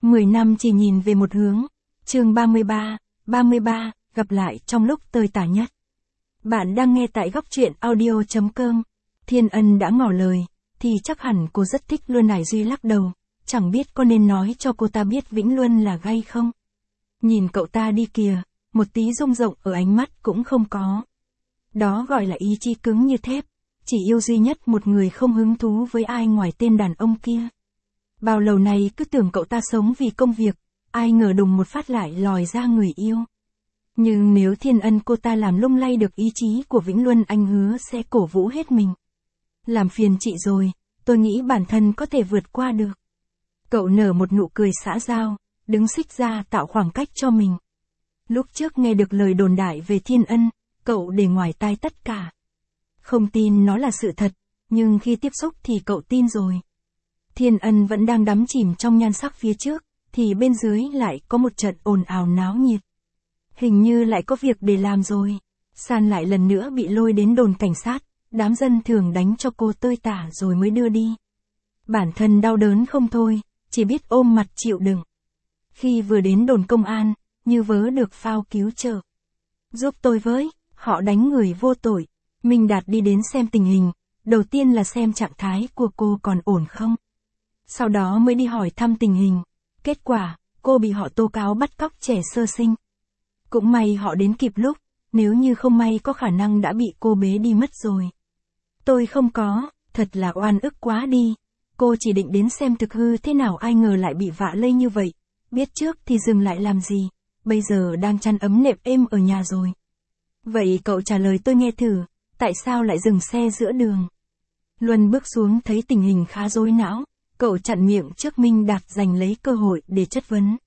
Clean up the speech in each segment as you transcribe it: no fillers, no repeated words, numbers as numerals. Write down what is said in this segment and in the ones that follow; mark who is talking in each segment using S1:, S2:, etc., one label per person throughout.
S1: 10 năm chỉ nhìn về một hướng. Chương 33, gặp lại trong lúc tơi tả nhất. Bạn đang nghe tại góc truyện audio.com. Thiên Ân đã ngỏ lời, thì chắc hẳn cô rất thích Luân. Hải Duy lắc đầu, chẳng biết có nên nói cho cô ta biết Vĩnh Luân là gay không. Nhìn cậu ta đi kìa, một tí rung rộng ở ánh mắt cũng không có. Đó gọi là ý chí cứng như thép, chỉ yêu duy nhất một người, không hứng thú với ai ngoài tên đàn ông kia. Bao lâu nay cứ tưởng cậu ta sống vì công việc, ai ngờ đùng một phát lại lòi ra người yêu. Nhưng nếu Thiên Ân cô ta làm lung lay được ý chí của Vĩnh Luân, anh hứa sẽ cổ vũ hết mình. Làm phiền chị rồi, tôi nghĩ bản thân có thể vượt qua được. Cậu nở một nụ cười xã giao, đứng xích ra tạo khoảng cách cho mình. Lúc trước nghe được lời đồn đại về Thiên Ân, cậu để ngoài tai tất cả. Không tin nó là sự thật, nhưng khi tiếp xúc thì cậu tin rồi. Thiên Ân vẫn đang đắm chìm trong nhan sắc phía trước, thì bên dưới lại có một trận ồn ào náo nhiệt. Hình như lại có việc để làm rồi. San lại lần nữa bị lôi đến đồn cảnh sát, đám dân thường đánh cho cô tơi tả rồi mới đưa đi. Bản thân đau đớn không thôi, chỉ biết ôm mặt chịu đựng. Khi vừa đến đồn công an, như vớ được phao cứu trợ. Giúp tôi với, họ đánh người vô tội. Minh Đạt đi đến xem tình hình, đầu tiên là xem trạng thái của cô còn ổn không. Sau đó mới đi hỏi thăm tình hình. Kết quả, cô bị họ tố cáo bắt cóc trẻ sơ sinh. Cũng may họ đến kịp lúc, nếu như không may có khả năng đã bị cô bế đi mất rồi. Tôi không có, thật là oan ức quá đi. Cô chỉ định đến xem thực hư thế nào, ai ngờ lại bị vạ lây như vậy. Biết trước thì dừng lại làm gì, bây giờ đang chăn ấm nệm êm ở nhà rồi. Vậy cậu trả lời tôi nghe thử, tại sao lại dừng xe giữa đường? Luân bước xuống thấy tình hình khá rối não, cậu chặn miệng trước Minh Đạt giành lấy cơ hội để chất vấn.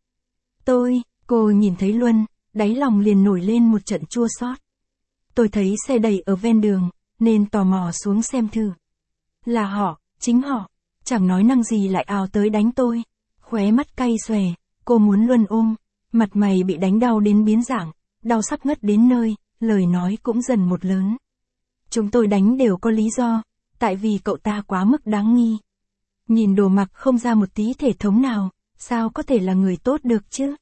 S1: Cô nhìn thấy Luân, đáy lòng liền nổi lên một trận chua xót. Tôi thấy xe đầy ở ven đường, nên tò mò xuống xem thử. Là họ, chính họ, chẳng nói năng gì lại ào tới đánh tôi. Khóe mắt cay xòe, cô muốn Luân ôm, mặt mày bị đánh đau đến biến dạng, đau sắp ngất đến nơi, lời nói cũng dần một lớn. Chúng tôi đánh đều có lý do, tại vì cậu ta quá mức đáng nghi. Nhìn đồ mặc không ra một tí thể thống nào, sao có thể là người tốt được chứ?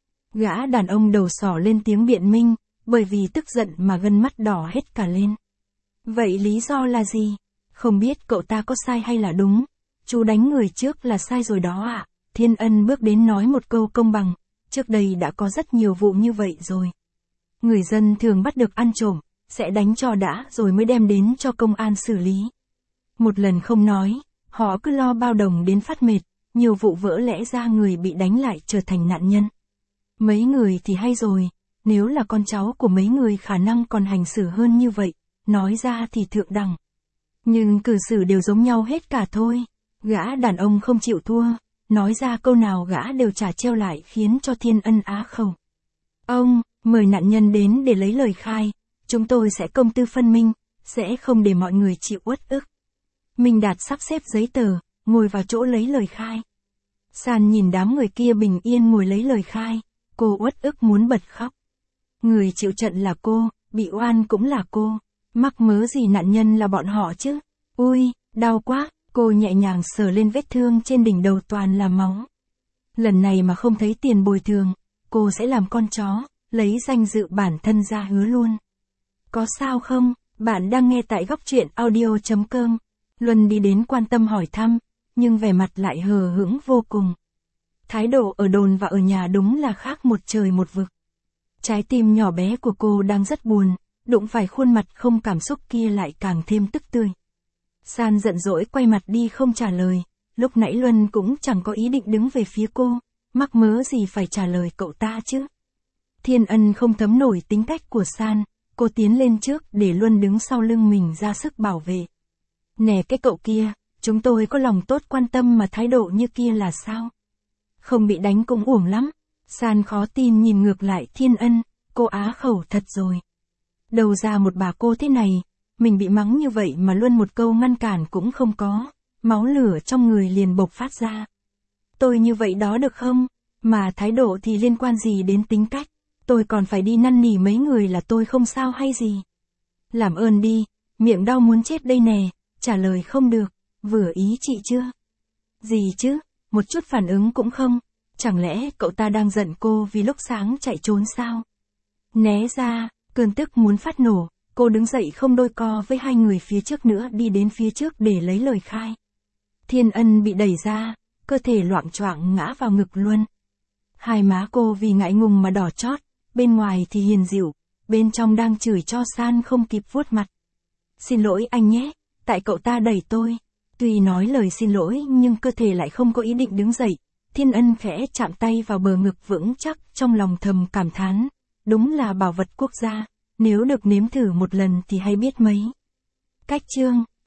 S1: Gã đàn ông đầu sỏ lên tiếng biện minh, bởi vì tức giận mà gân mắt đỏ hết cả lên. Vậy lý do là gì? Không biết cậu ta có sai hay là đúng. Chú đánh người trước là sai rồi đó ạ. Thiên Ân bước đến nói một câu công bằng, trước đây đã có rất nhiều vụ như vậy rồi. Người dân thường bắt được ăn trộm, sẽ đánh cho đã rồi mới đem đến cho công an xử lý. Một lần không nói, họ cứ lo bao đồng đến phát mệt, nhiều vụ vỡ lẽ ra người bị đánh lại trở thành nạn nhân. Mấy người thì hay rồi, nếu là con cháu của mấy người khả năng còn hành xử hơn như vậy, nói ra thì thượng đẳng. Nhưng cử xử đều giống nhau hết cả thôi. Gã đàn ông không chịu thua, nói ra câu nào gã đều trả treo lại khiến cho Thiên Ân á khẩu. Ông, mời nạn nhân đến để lấy lời khai, chúng tôi sẽ công tư phân minh, sẽ không để mọi người chịu uất ức. Minh Đạt sắp xếp giấy tờ, ngồi vào chỗ lấy lời khai. San nhìn đám người kia bình yên ngồi lấy lời khai, cô uất ức muốn bật khóc. Người chịu trận là cô, bị oan cũng là cô, mắc mớ gì nạn nhân là bọn họ chứ. Ui, đau quá, cô nhẹ nhàng sờ lên vết thương trên đỉnh đầu toàn là máu. Lần này mà không thấy tiền bồi thường, cô sẽ làm con chó, lấy danh dự bản thân ra hứa luôn. Có sao không? Bạn đang nghe tại góc truyện audio.com. Luân đi đến quan tâm hỏi thăm, nhưng vẻ mặt lại hờ hững vô cùng. Thái độ ở đồn và ở nhà đúng là khác một trời một vực. Trái tim nhỏ bé của cô đang rất buồn, đụng phải khuôn mặt không cảm xúc kia lại càng thêm tức tươi. San giận dỗi quay mặt đi không trả lời, lúc nãy Luân cũng chẳng có ý định đứng về phía cô, mắc mớ gì phải trả lời cậu ta chứ. Thiên Ân không thấm nổi tính cách của San, cô tiến lên trước để Luân đứng sau lưng mình ra sức bảo vệ. Nè cái cậu kia, chúng tôi có lòng tốt quan tâm mà thái độ như kia là sao? Không bị đánh cũng uổng lắm. San khó tin nhìn ngược lại Thiên Ân, cô á khẩu thật rồi. Đầu ra một bà cô thế này, mình bị mắng như vậy mà luôn một câu ngăn cản cũng không có, máu lửa trong người liền bộc phát ra. Tôi như vậy đó được không? Mà thái độ thì liên quan gì đến tính cách? Tôi còn phải đi năn nỉ mấy người là tôi không sao hay gì? Làm ơn đi, miệng đau muốn chết đây nè, trả lời không được, vừa ý chị chưa? Gì chứ, một chút phản ứng cũng không, Chẳng lẽ cậu ta đang giận cô vì lúc sáng chạy trốn sao? Né ra, cơn tức muốn phát nổ, cô đứng dậy không đôi co với hai người phía trước nữa đi đến phía trước để lấy lời khai. Thiên Ân bị đẩy ra, cơ thể loạng choạng ngã vào ngực Luân. Hai má cô vì ngại ngùng mà đỏ chót, bên ngoài thì hiền dịu, bên trong đang chửi cho San không kịp vuốt mặt. Xin lỗi anh nhé, tại cậu ta đẩy tôi. Tuy nói lời xin lỗi nhưng cơ thể lại không có ý định đứng dậy. Thiên Ân khẽ chạm tay vào bờ ngực vững chắc, trong lòng thầm cảm thán. Đúng là bảo vật quốc gia, nếu được nếm thử một lần thì hay biết mấy. Cách chương